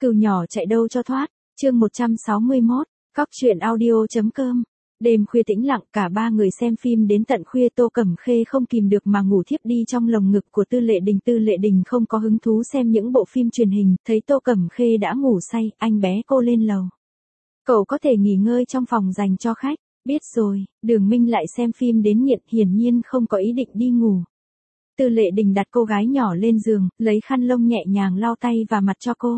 Cừu nhỏ chạy đâu cho thoát, chương 161, Cóc truyện audio.com. Đêm khuya tĩnh lặng, cả ba người xem phim đến tận khuya. Tô Cẩm Khê không kìm được mà ngủ thiếp đi trong lồng ngực của Tư Lệ Đình. Tư Lệ Đình không có hứng thú xem những bộ phim truyền hình, thấy Tô Cẩm Khê đã ngủ say, anh bé cô lên lầu. Cậu có thể nghỉ ngơi trong phòng dành cho khách. Biết rồi, Đường Minh lại xem phim đến nghiện, hiển nhiên không có ý định đi ngủ. Tư Lệ Đình đặt cô gái nhỏ lên giường, lấy khăn lông nhẹ nhàng lau tay và mặt cho cô.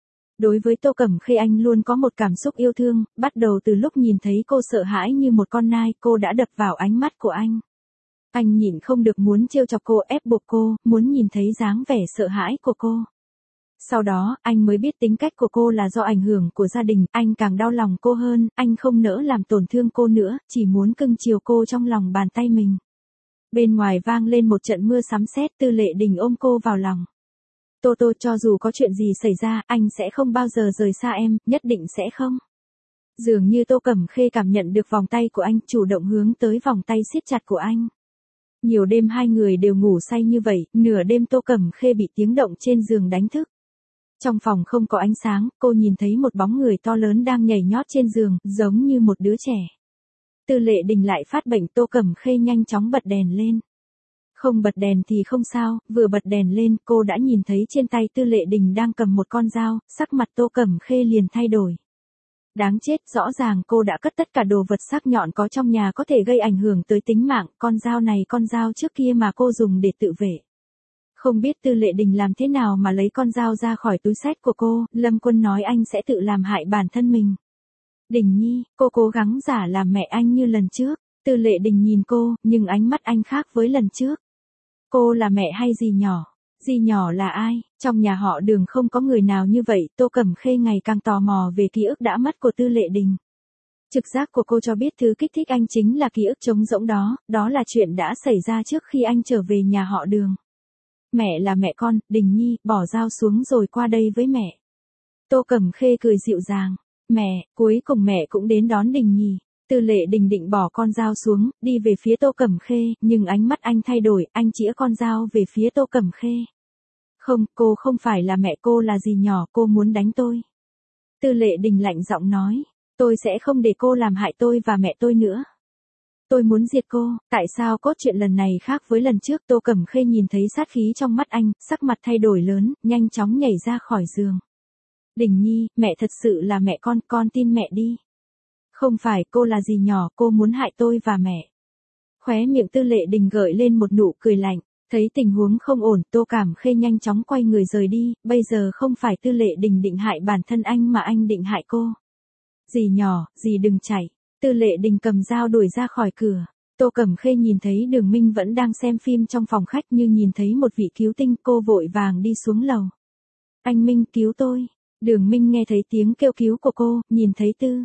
Đối với Tô Cẩm Khê anh luôn có một cảm xúc yêu thương, bắt đầu từ lúc nhìn thấy cô sợ hãi như một con nai, cô đã đập vào ánh mắt của anh. Anh nhịn không được muốn trêu chọc cô, ép buộc cô, muốn nhìn thấy dáng vẻ sợ hãi của cô. Sau đó, anh mới biết tính cách của cô là do ảnh hưởng của gia đình, anh càng đau lòng cô hơn, anh không nỡ làm tổn thương cô nữa, chỉ muốn cưng chiều cô trong lòng bàn tay mình. Bên ngoài vang lên một trận mưa sấm sét, Tư Lệ Đình ôm cô vào lòng. Tô Tô, cho dù có chuyện gì xảy ra, anh sẽ không bao giờ rời xa em, nhất định sẽ không. Dường như Tô Cẩm Khê cảm nhận được vòng tay của anh, chủ động hướng tới vòng tay siết chặt của anh. Nhiều đêm hai người đều ngủ say như vậy, nửa đêm Tô Cẩm Khê bị tiếng động trên giường đánh thức. Trong phòng không có ánh sáng, cô nhìn thấy một bóng người to lớn đang nhảy nhót trên giường, giống như một đứa trẻ. Tư Lệ Đình lại phát bệnh, Tô Cẩm Khê nhanh chóng bật đèn lên. Không bật đèn thì không sao, vừa bật đèn lên, cô đã nhìn thấy trên tay Tư Lệ Đình đang cầm một con dao, sắc mặt Tô Cẩm Khê liền thay đổi. Đáng chết, rõ ràng cô đã cất tất cả đồ vật sắc nhọn có trong nhà có thể gây ảnh hưởng tới tính mạng, con dao này con dao trước kia mà cô dùng để tự vệ. Không biết Tư Lệ Đình làm thế nào mà lấy con dao ra khỏi túi xách của cô, Lâm Quân nói anh sẽ tự làm hại bản thân mình. Đình Nhi, cô cố gắng giả làm mẹ anh như lần trước. Tư Lệ Đình nhìn cô, nhưng ánh mắt anh khác với lần trước. Cô là mẹ hay dì nhỏ? Dì nhỏ là ai? Trong nhà họ Đường không có người nào như vậy. Tô Cẩm Khê ngày càng tò mò về ký ức đã mất của Tư Lệ Đình. Trực giác của cô cho biết thứ kích thích anh chính là ký ức trống rỗng đó, đó là chuyện đã xảy ra trước khi anh trở về nhà họ Đường. Mẹ là mẹ con, Đình Nhi, bỏ dao xuống rồi qua đây với mẹ. Tô Cẩm Khê cười dịu dàng. Mẹ, cuối cùng mẹ cũng đến đón Đình Nhi. Tư Lệ Đình định bỏ con dao xuống, đi về phía Tô Cẩm Khê, nhưng ánh mắt anh thay đổi, anh chĩa con dao về phía Tô Cẩm Khê. Không, cô không phải là mẹ, cô là dì nhỏ, cô muốn đánh tôi. Tư Lệ Đình lạnh giọng nói, tôi sẽ không để cô làm hại tôi và mẹ tôi nữa. Tôi muốn diệt cô. Tại sao cốt truyện lần này khác với lần trước? Tô Cẩm Khê nhìn thấy sát khí trong mắt anh, sắc mặt thay đổi lớn, nhanh chóng nhảy ra khỏi giường. Đình Nhi, mẹ thật sự là mẹ con tin mẹ đi. Không phải, cô là dì nhỏ, cô muốn hại tôi và mẹ. Khóe miệng Tư Lệ Đình gợi lên một nụ cười lạnh, thấy tình huống không ổn, Tô Cẩm Khê nhanh chóng quay người rời đi, bây giờ không phải Tư Lệ Đình định hại bản thân anh mà anh định hại cô. Dì nhỏ, dì đừng chạy. Tư Lệ Đình cầm dao đuổi ra khỏi cửa. Tô Cẩm Khê nhìn thấy Đường Minh vẫn đang xem phim trong phòng khách như nhìn thấy một vị cứu tinh, cô vội vàng đi xuống lầu. Anh Minh, cứu tôi. Đường Minh nghe thấy tiếng kêu cứu của cô, nhìn thấy Tư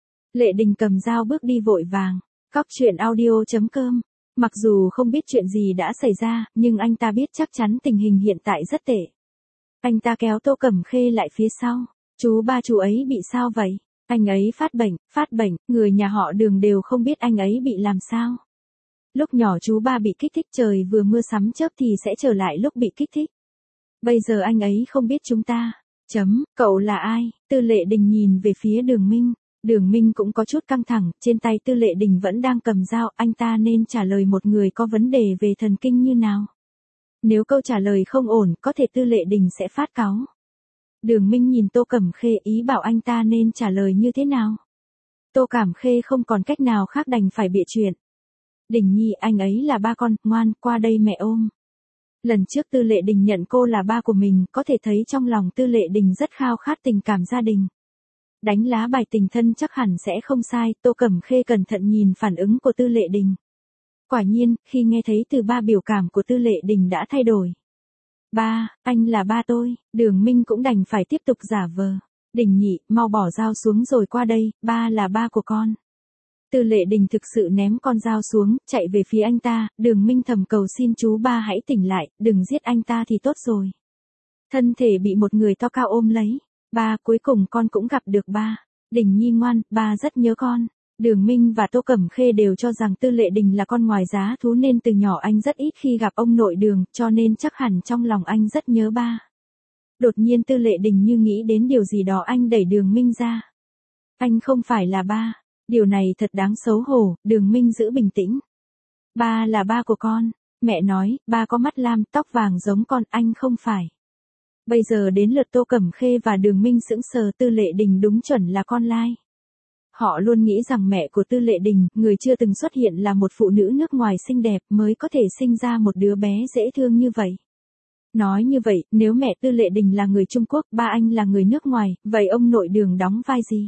Lệ Đình cầm dao bước đi vội vàng. Cóc truyện audio.com. Mặc dù không biết chuyện gì đã xảy ra, nhưng anh ta biết chắc chắn tình hình hiện tại rất tệ. Anh ta kéo Tô Cẩm Khê lại phía sau. Chú ấy bị sao vậy? Anh ấy phát bệnh, người nhà họ Đường đều không biết anh ấy bị làm sao. Lúc nhỏ chú ba bị kích thích, trời vừa mưa sấm chớp thì sẽ trở lại lúc bị kích thích. Bây giờ anh ấy không biết chúng ta. Cậu là ai? Tư Lệ Đình nhìn về phía Đường Minh. Đường Minh cũng có chút căng thẳng, trên tay Tư Lệ Đình vẫn đang cầm dao, anh ta nên trả lời một người có vấn đề về thần kinh như nào. Nếu câu trả lời không ổn, có thể Tư Lệ Đình sẽ phát cáu. Đường Minh nhìn Tô Cẩm Khê, ý bảo anh ta nên trả lời như thế nào. Tô Cẩm Khê không còn cách nào khác đành phải bịa chuyện. Đình Nhi, anh ấy là ba con, ngoan, qua đây mẹ ôm. Lần trước Tư Lệ Đình nhận cô là ba của mình, có thể thấy trong lòng Tư Lệ Đình rất khao khát tình cảm gia đình. Đánh lá bài tình thân chắc hẳn sẽ không sai, Tô Cẩm Khê cẩn thận nhìn phản ứng của Tư Lệ Đình. Quả nhiên, khi nghe thấy từ ba biểu cảm của Tư Lệ Đình đã thay đổi. Ba, anh là ba tôi. Đường Minh cũng đành phải tiếp tục giả vờ. Đình Nhị, mau bỏ dao xuống rồi qua đây, ba là ba của con. Tư Lệ Đình thực sự ném con dao xuống, chạy về phía anh ta, Đường Minh thầm cầu xin chú ba hãy tỉnh lại, đừng giết anh ta thì tốt rồi. Thân thể bị một người to cao ôm lấy. Ba, cuối cùng con cũng gặp được ba. Đình Nhi ngoan, ba rất nhớ con. Đường Minh và Tô Cẩm Khê đều cho rằng Tư Lệ Đình là con ngoài giá thú nên từ nhỏ anh rất ít khi gặp ông nội Đường, cho nên chắc hẳn trong lòng anh rất nhớ ba. Đột nhiên Tư Lệ Đình như nghĩ đến điều gì đó, anh đẩy Đường Minh ra. Anh không phải là ba. Điều này thật đáng xấu hổ. Đường Minh giữ bình tĩnh. Ba là ba của con. Mẹ nói, ba có mắt lam, tóc vàng giống con, anh không phải. Bây giờ đến lượt Tô Cẩm Khê và Đường Minh sững sờ. Tư Lệ Đình đúng chuẩn là con lai. Họ luôn nghĩ rằng mẹ của Tư Lệ Đình, người chưa từng xuất hiện, là một phụ nữ nước ngoài xinh đẹp mới có thể sinh ra một đứa bé dễ thương như vậy. Nói như vậy, nếu mẹ Tư Lệ Đình là người Trung Quốc, ba anh là người nước ngoài, vậy ông nội Đường đóng vai gì?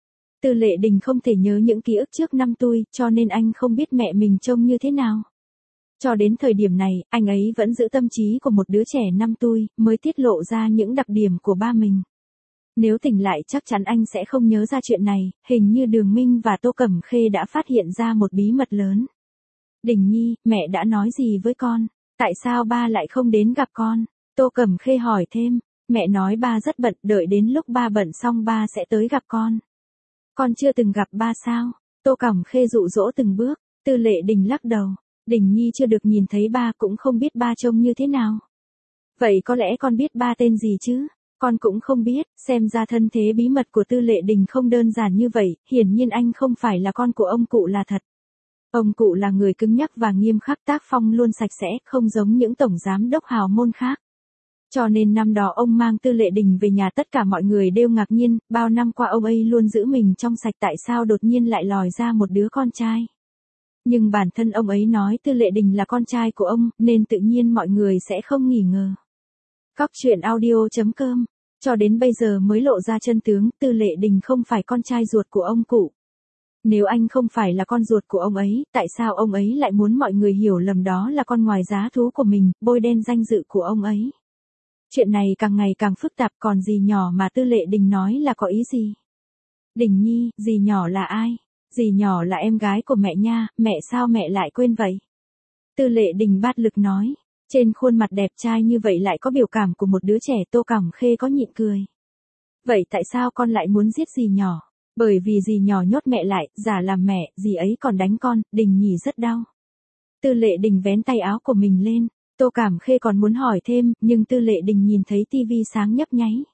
Tư Lệ Đình không thể nhớ những ký ức trước năm tuổi, cho nên anh không biết mẹ mình trông như thế nào. Cho đến thời điểm này, anh ấy vẫn giữ tâm trí của một đứa trẻ 5 tuổi, mới tiết lộ ra những đặc điểm của ba mình. Nếu tỉnh lại chắc chắn anh sẽ không nhớ ra chuyện này, hình như Đường Minh và Tô Cẩm Khê đã phát hiện ra một bí mật lớn. Đình Nhi, mẹ đã nói gì với con? Tại sao ba lại không đến gặp con? Tô Cẩm Khê hỏi thêm, mẹ nói ba rất bận, đợi đến lúc ba bận xong ba sẽ tới gặp con. Con chưa từng gặp ba sao? Tô Cẩm Khê dụ dỗ từng bước. Tư Lệ Đình lắc đầu. Đình Nhi chưa được nhìn thấy ba, cũng không biết ba trông như thế nào. Vậy có lẽ con biết ba tên gì chứ? Con cũng không biết. Xem ra thân thế bí mật của Tư Lệ Đình không đơn giản như vậy. Hiển nhiên anh không phải là con của ông cụ là thật. Ông cụ là người cứng nhắc và nghiêm khắc, tác phong luôn sạch sẽ, không giống những tổng giám đốc hào môn khác. Cho nên năm đó ông mang Tư Lệ Đình về nhà, tất cả mọi người đều ngạc nhiên, bao năm qua ông ấy luôn giữ mình trong sạch, tại sao đột nhiên lại lòi ra một đứa con trai. Nhưng bản thân ông ấy nói Tư Lệ Đình là con trai của ông, nên tự nhiên mọi người sẽ không nghi ngờ. Cóc truyện audio.com. Cho đến bây giờ mới lộ ra chân tướng, Tư Lệ Đình không phải con trai ruột của ông cụ. Nếu anh không phải là con ruột của ông ấy, tại sao ông ấy lại muốn mọi người hiểu lầm đó là con ngoài giá thú của mình, bôi đen danh dự của ông ấy? Chuyện này càng ngày càng phức tạp, còn dì nhỏ mà Tư Lệ Đình nói là có ý gì? Đình Nhi, dì nhỏ là ai? Dì nhỏ là em gái của mẹ nha, mẹ sao mẹ lại quên vậy? Tư Lệ Đình bát lực nói, trên khuôn mặt đẹp trai như vậy lại có biểu cảm của một đứa trẻ. Tô Cẩm Khê có nhịn cười. Vậy tại sao con lại muốn giết dì nhỏ? Bởi vì dì nhỏ nhốt mẹ lại, giả làm mẹ, dì ấy còn đánh con, Đình Nhi rất đau. Tư Lệ Đình vén tay áo của mình lên. Tô Cẩm Khê còn muốn hỏi thêm, nhưng Tư Lệ Đình nhìn thấy tivi sáng nhấp nháy.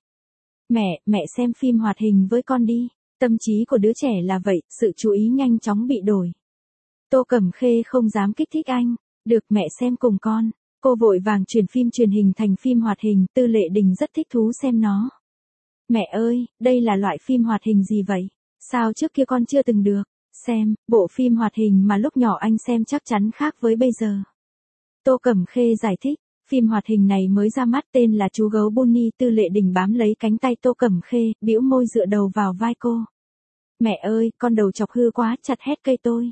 Mẹ xem phim hoạt hình với con đi. Tâm trí của đứa trẻ là vậy, sự chú ý nhanh chóng bị đổi. Tô Cẩm Khê không dám kích thích anh. Được, mẹ xem cùng con. Cô vội vàng chuyển phim truyền hình thành phim hoạt hình. Tư Lệ Đình rất thích thú xem nó. Mẹ ơi, đây là loại phim hoạt hình gì vậy? Sao trước kia con chưa từng được xem? Bộ phim hoạt hình mà lúc nhỏ anh xem chắc chắn khác với bây giờ. Tô Cẩm Khê giải thích, phim hoạt hình này mới ra mắt, tên là Chú Gấu Bunny. Tư Lệ Đình bám lấy cánh tay Tô Cẩm Khê, bĩu môi dựa đầu vào vai cô. Mẹ ơi, con đầu chọc hư quá, chặt hết cây tôi.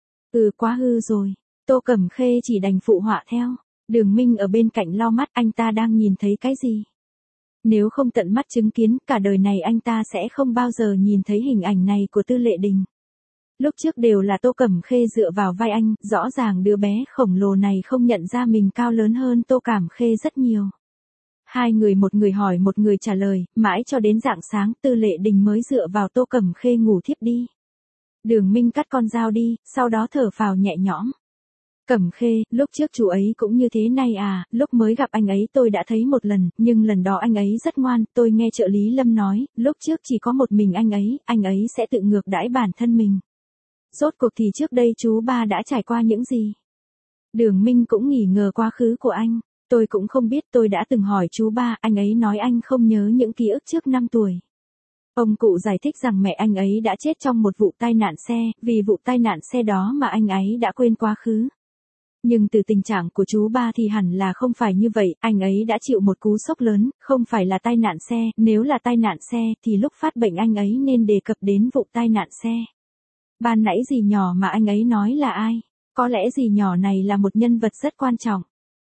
Quá hư rồi. Tô Cẩm Khê chỉ đành phụ họa theo. Đường Minh ở bên cạnh lau mắt, anh ta đang nhìn thấy cái gì? Nếu không tận mắt chứng kiến, cả đời này anh ta sẽ không bao giờ nhìn thấy hình ảnh này của Tư Lệ Đình. Lúc trước đều là Tô Cẩm Khê dựa vào vai anh, rõ ràng đứa bé khổng lồ này không nhận ra mình cao lớn hơn Tô Cẩm Khê rất nhiều. Hai người, một người hỏi một người trả lời, mãi cho đến rạng sáng Tư Lệ Đình mới dựa vào Tô Cẩm Khê ngủ thiếp đi. Đường Minh cắt con dao đi, sau đó thở phào nhẹ nhõm. Cẩm Khê, lúc trước chú ấy cũng như thế này à? Lúc mới gặp anh ấy tôi đã thấy một lần, nhưng lần đó anh ấy rất ngoan. Tôi nghe trợ lý Lâm nói, lúc trước chỉ có một mình anh ấy sẽ tự ngược đãi bản thân mình. Rốt cuộc thì trước đây chú ba đã trải qua những gì? Đường Minh cũng nghi ngờ quá khứ của anh. Tôi cũng không biết, tôi đã từng hỏi chú ba, anh ấy nói anh không nhớ những ký ức trước 5 tuổi. Ông cụ giải thích rằng mẹ anh ấy đã chết trong một vụ tai nạn xe, vì vụ tai nạn xe đó mà anh ấy đã quên quá khứ. Nhưng từ tình trạng của chú ba thì hẳn là không phải như vậy, anh ấy đã chịu một cú sốc lớn, không phải là tai nạn xe, nếu là tai nạn xe thì lúc phát bệnh anh ấy nên đề cập đến vụ tai nạn xe. Ban nãy dì nhỏ mà anh ấy nói là ai? Có lẽ dì nhỏ này là một nhân vật rất quan trọng.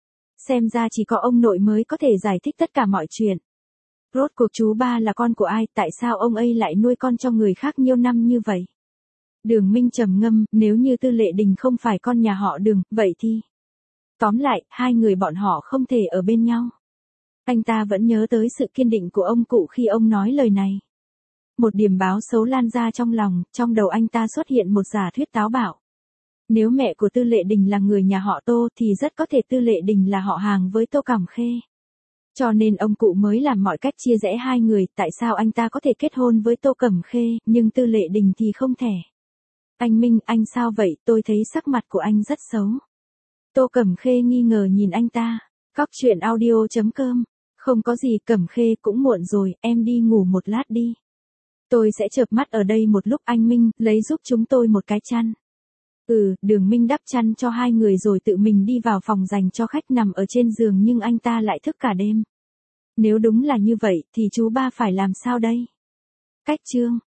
Xem ra chỉ có ông nội mới có thể giải thích tất cả mọi chuyện. Rốt cuộc chú ba là con của ai, tại sao ông ấy lại nuôi con cho người khác nhiều năm như vậy? Đường Minh trầm ngâm, nếu như Tư Lệ Đình không phải con nhà họ Đường, vậy thì... Tóm lại, hai người bọn họ không thể ở bên nhau. Anh ta vẫn nhớ tới sự kiên định của ông cụ khi ông nói lời này. Một điểm báo xấu lan ra trong lòng, trong đầu anh ta xuất hiện một giả thuyết táo bạo. Nếu mẹ của Tư Lệ Đình là người nhà họ Tô thì rất có thể Tư Lệ Đình là họ hàng với Tô Cẩm Khê. Cho nên ông cụ mới làm mọi cách chia rẽ hai người, tại sao anh ta có thể kết hôn với Tô Cẩm Khê, nhưng Tư Lệ Đình thì không thể. Anh Minh, anh sao vậy, tôi thấy sắc mặt của anh rất xấu. Tô Cẩm Khê nghi ngờ nhìn anh ta. Cóc truyện audio.com. Không có gì Cẩm Khê, cũng muộn rồi, em đi ngủ một lát đi. Tôi sẽ chợp mắt ở đây một lúc, anh Minh, lấy giúp chúng tôi một cái chăn. Đường Minh đắp chăn cho hai người rồi tự mình đi vào phòng dành cho khách nằm ở trên giường, nhưng anh ta lại thức cả đêm. Nếu đúng là như vậy thì chú ba phải làm sao đây? Cách chương